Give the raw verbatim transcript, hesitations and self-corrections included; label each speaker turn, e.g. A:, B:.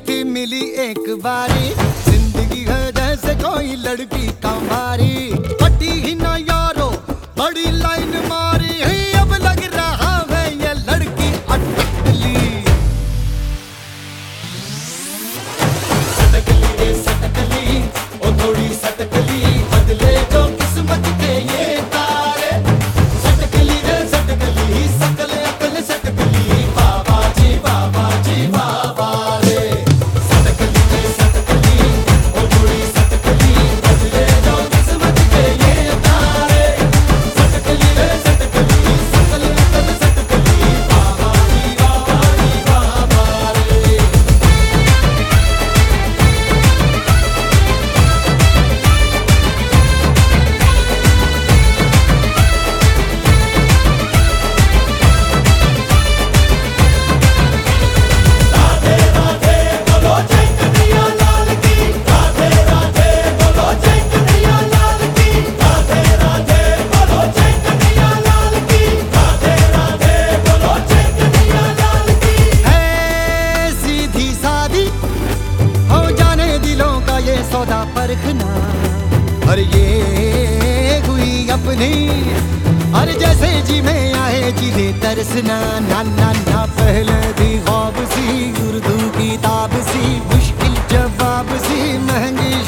A: थी मिली एक बारी, जिंदगी है जैसे कोई लड़की कमारी। पटी ही ना यारो बड़ी लाइन मारी है, अब लग रहा है ये लड़की अटकली। सटकली रे सटकली, ओ थोड़ी सटकली, बदले जो किस्मत के ये तारे। सटकली रे सटकली, सकल अकल सटकली, बाबा जी बाबा जी बाबा रे। सटकली रे सटकली, ओ थोड़ी सटकली, बदले जो किस्मत के ये तारे। सटकली रे सटकली, सकल अकल सटकली, बाबा जी बाबा जी बाबा रे। राधे राधे बोलो जय कन्हैया लाल की, राधे राधे बोलो जय कन्हैया लाल की, राधे राधे बोलो जय कन्हैया लाल की, राधे राधे बोलो जय कन्हैया लाल की। है सीधी सादी हो जाने दिलों का ये सौदा परखना, और ये हुई अपनी, और जैसे जी में आए जिले तरसना। ना ना ना पहले थी ख्वाब सी, उर्दू किताब सी, मुश्किल जवाब सी, महंगी